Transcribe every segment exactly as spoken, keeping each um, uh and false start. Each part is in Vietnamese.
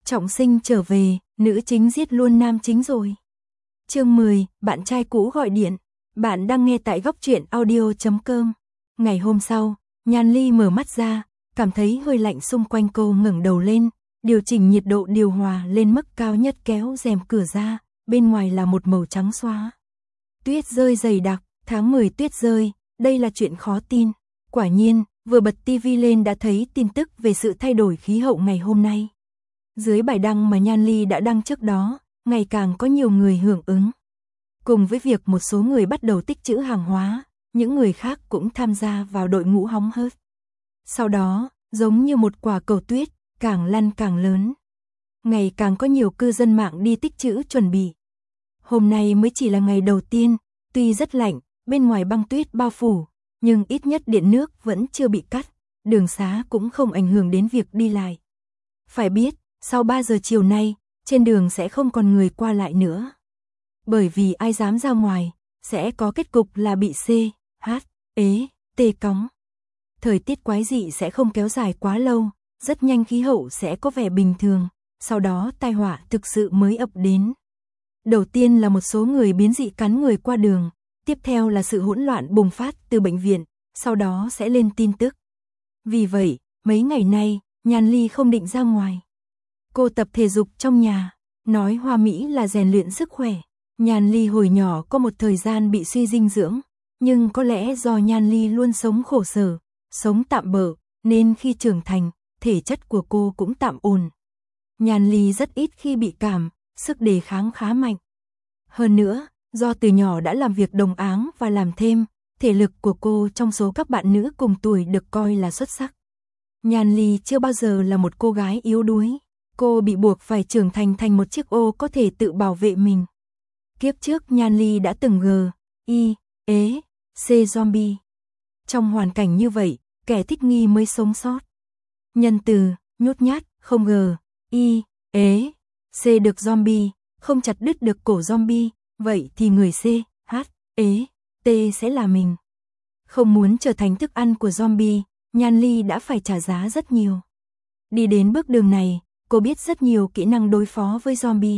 Trọng sinh trở về, nữ chính giết luôn nam chính rồi. Chương mười, bạn trai cũ gọi điện. Bạn đang nghe tại góc truyện audio chấm com. Ngày hôm sau, Nhan Ly mở mắt ra, cảm thấy hơi lạnh xung quanh, cô ngẩng đầu lên, điều chỉnh nhiệt độ điều hòa lên mức cao nhất, kéo rèm cửa ra, bên ngoài là một màu trắng xóa. Tuyết rơi dày đặc, tháng mười tuyết rơi, đây là chuyện khó tin. Quả nhiên, vừa bật tivi lên đã thấy tin tức về sự thay đổi khí hậu ngày hôm nay. Dưới bài đăng mà Nhan Ly đã đăng trước đó, ngày càng có nhiều người hưởng ứng. Cùng với việc một số người bắt đầu tích trữ hàng hóa, những người khác cũng tham gia vào đội ngũ hóng hớt. Sau đó, giống như một quả cầu tuyết, càng lăn càng lớn. Ngày càng có nhiều cư dân mạng đi tích trữ chuẩn bị. Hôm nay mới chỉ là ngày đầu tiên, tuy rất lạnh, bên ngoài băng tuyết bao phủ, nhưng ít nhất điện nước vẫn chưa bị cắt, đường xá cũng không ảnh hưởng đến việc đi lại. Phải biết, sau ba giờ chiều nay, trên đường sẽ không còn người qua lại nữa. Bởi vì ai dám ra ngoài, sẽ có kết cục là bị C, H, ế, tê cóng. Thời tiết quái dị sẽ không kéo dài quá lâu, rất nhanh khí hậu sẽ có vẻ bình thường, sau đó tai họa thực sự mới ập đến. Đầu tiên là một số người biến dị cắn người qua đường, tiếp theo là sự hỗn loạn bùng phát từ bệnh viện, sau đó sẽ lên tin tức. Vì vậy, mấy ngày nay, Nhan Ly không định ra ngoài. Cô tập thể dục trong nhà, nói hoa mỹ là rèn luyện sức khỏe. Nhan Ly hồi nhỏ có một thời gian bị suy dinh dưỡng, nhưng có lẽ do Nhan Ly luôn sống khổ sở, sống tạm bợ, nên khi trưởng thành, thể chất của cô cũng tạm ổn. Nhan Ly rất ít khi bị cảm, sức đề kháng khá mạnh. Hơn nữa, do từ nhỏ đã làm việc đồng áng và làm thêm, thể lực của cô trong số các bạn nữ cùng tuổi được coi là xuất sắc. Nhan Ly chưa bao giờ là một cô gái yếu đuối. Cô bị buộc phải trưởng thành thành một chiếc ô có thể tự bảo vệ mình. Kiếp trước Nhan Ly đã từng G, I, ế, C zombie. Trong hoàn cảnh như vậy, kẻ thích nghi mới sống sót. Nhân từ, nhút nhát, không G, I, ế, C được zombie, không chặt đứt được cổ zombie, vậy thì người C, H, ế, T sẽ là mình. Không muốn trở thành thức ăn của zombie, Nhan Ly đã phải trả giá rất nhiều. Đi đến bước đường này, cô biết rất nhiều kỹ năng đối phó với zombie.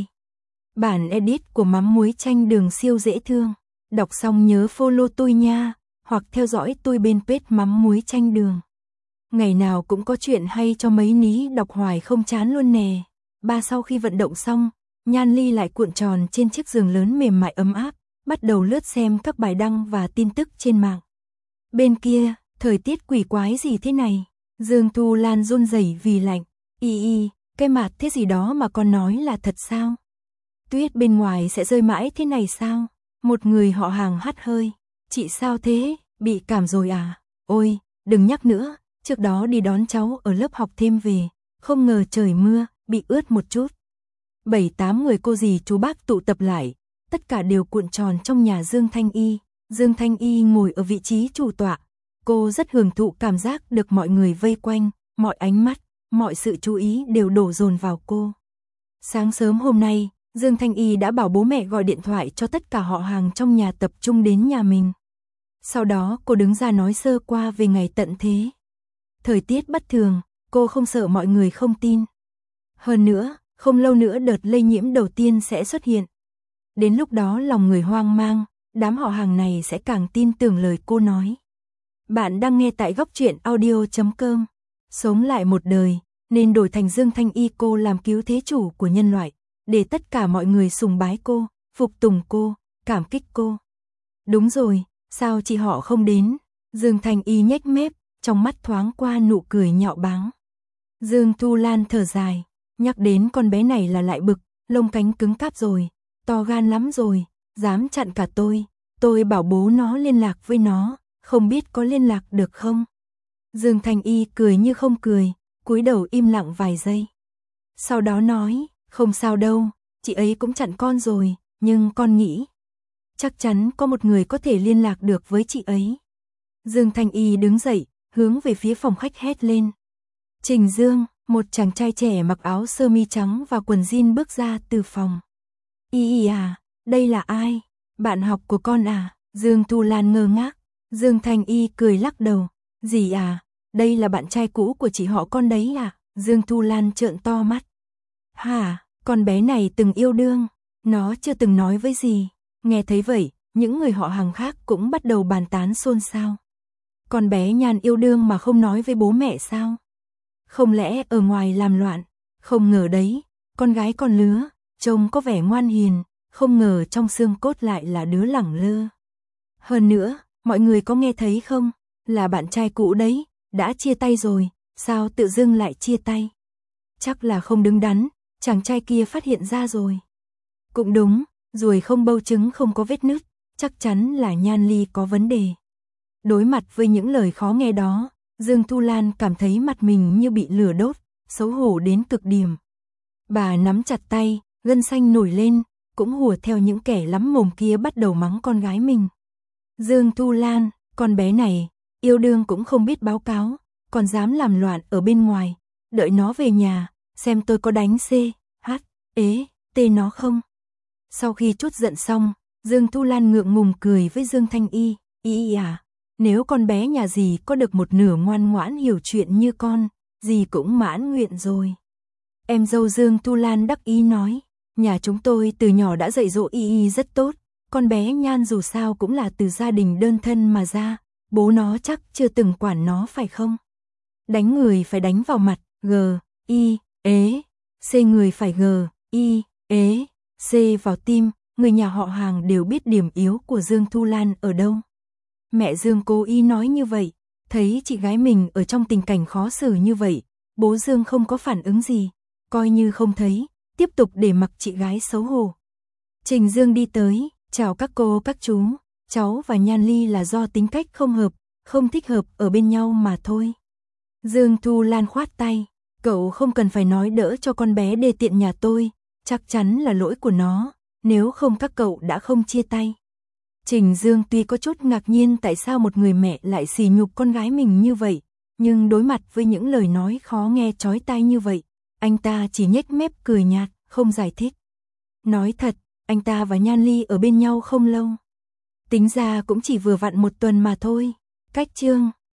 Bản edit của mắm muối chanh đường siêu dễ thương. Đọc xong nhớ follow tôi nha, hoặc theo dõi tôi bên page mắm muối chanh đường. Ngày nào cũng có chuyện hay cho mấy ní đọc hoài không chán luôn nè. Ba sau khi vận động xong, Nhan Ly lại cuộn tròn trên chiếc giường lớn mềm mại ấm áp, bắt đầu lướt xem các bài đăng và tin tức trên mạng. Bên kia, thời tiết quỷ quái gì thế này? Dương Thu Lan run rẩy vì lạnh. Y y, cái mặt thế gì đó mà con nói là thật sao? Tuyết bên ngoài sẽ rơi mãi thế này sao? Một người họ hàng hắt hơi. Chị sao thế? Bị cảm rồi à? Ôi, đừng nhắc nữa, trước đó đi đón cháu ở lớp học thêm về, không ngờ trời mưa, bị ướt một chút. Bảy tám người cô dì chú bác tụ tập lại, tất cả đều cuộn tròn trong nhà Dương Thanh Y. Dương Thanh Y ngồi ở vị trí chủ tọa, cô rất hưởng thụ cảm giác được mọi người vây quanh, mọi ánh mắt, mọi sự chú ý đều đổ dồn vào cô. Sáng sớm hôm nay, Dương Thanh Y đã bảo bố mẹ gọi điện thoại cho tất cả họ hàng trong nhà tập trung đến nhà mình. Sau đó cô đứng ra nói sơ qua về ngày tận thế. Thời tiết bất thường, cô không sợ mọi người không tin. Hơn nữa, không lâu nữa đợt lây nhiễm đầu tiên sẽ xuất hiện. Đến lúc đó lòng người hoang mang, đám họ hàng này sẽ càng tin tưởng lời cô nói. Bạn đang nghe tại góc truyện audio chấm com. Sống lại một đời, nên đổi thành Dương Thanh Y cô làm cứu thế chủ của nhân loại, để tất cả mọi người sùng bái cô, phục tùng cô, cảm kích cô. Đúng rồi, sao chị họ không đến? Dương Thanh Y nhếch mép, trong mắt thoáng qua nụ cười nhạo báng. Dương Thu Lan thở dài, nhắc đến con bé này là lại bực, lông cánh cứng cáp rồi, to gan lắm rồi, dám chặn cả tôi, tôi bảo bố nó liên lạc với nó, không biết có liên lạc được không? Dương Thanh Y cười như không cười, cúi đầu im lặng vài giây. Sau đó nói, không sao đâu, chị ấy cũng chặn con rồi, nhưng con nghĩ chắc chắn có một người có thể liên lạc được với chị ấy. Dương Thanh Y đứng dậy, hướng về phía phòng khách hét lên. Trình Dương, một chàng trai trẻ mặc áo sơ mi trắng và quần jean bước ra từ phòng. Y y à, đây là ai? Bạn học của con à? Dương Thu Lan ngơ ngác. Dương Thanh Y cười lắc đầu. Gì à? Đây là bạn trai cũ của chị họ con đấy à? Dương Thu Lan trợn to mắt. Hả, con bé này từng yêu đương, nó chưa từng nói với gì. Nghe thấy vậy, những người họ hàng khác cũng bắt đầu bàn tán xôn xao. Con bé Nhan yêu đương mà không nói với bố mẹ sao? Không lẽ ở ngoài làm loạn? Không ngờ đấy, con gái con lứa, trông có vẻ ngoan hiền, không ngờ trong xương cốt lại là đứa lẳng lơ. Hơn nữa, mọi người có nghe thấy không? Là bạn trai cũ đấy, đã chia tay rồi, sao tự dưng lại chia tay? Chắc là không đứng đắn, chàng trai kia phát hiện ra rồi. Cũng đúng, ruồi không bâu trứng không có vết nứt, chắc chắn là Nhan Ly có vấn đề. Đối mặt với những lời khó nghe đó, Dương Thu Lan cảm thấy mặt mình như bị lửa đốt, xấu hổ đến cực điểm. Bà nắm chặt tay, gân xanh nổi lên, cũng hùa theo những kẻ lắm mồm kia bắt đầu mắng con gái mình. Dương Thu Lan, con bé này, yêu đương cũng không biết báo cáo, còn dám làm loạn ở bên ngoài, đợi nó về nhà, xem tôi có đánh C, H, ế, T nó không. Sau khi chút giận xong, Dương Thu Lan ngượng ngùng cười với Dương Thanh Y, Y à, nếu con bé nhà dì có được một nửa ngoan ngoãn hiểu chuyện như con, dì cũng mãn nguyện rồi. Em dâu Dương Thu Lan đắc ý nói, nhà chúng tôi từ nhỏ đã dạy dỗ Y Y rất tốt, con bé Nhan dù sao cũng là từ gia đình đơn thân mà ra, bố nó chắc chưa từng quản nó phải không? Đánh người phải đánh vào mặt, G, Y, ế, C người phải G, Y, ế, C vào tim, người nhà họ hàng đều biết điểm yếu của Dương Thu Lan ở đâu. Mẹ Dương cố ý nói như vậy, thấy chị gái mình ở trong tình cảnh khó xử như vậy, bố Dương không có phản ứng gì, coi như không thấy, tiếp tục để mặc chị gái xấu hổ. Trình Dương đi tới, chào các cô các chú, cháu và Nhan Ly là do tính cách không hợp, không thích hợp ở bên nhau mà thôi. Dương Thu Lan khoát tay, cậu không cần phải nói đỡ cho con bé đê tiện nhà tôi, chắc chắn là lỗi của nó, nếu không các cậu đã không chia tay. Trình Dương tuy có chút ngạc nhiên tại sao một người mẹ lại sỉ nhục con gái mình như vậy, nhưng đối mặt với những lời nói khó nghe chói tai như vậy, anh ta chỉ nhếch mép cười nhạt, không giải thích. Nói thật, anh ta và Nhan Ly ở bên nhau không lâu. Tính ra cũng chỉ vừa vặn một tuần mà thôi. Cách chương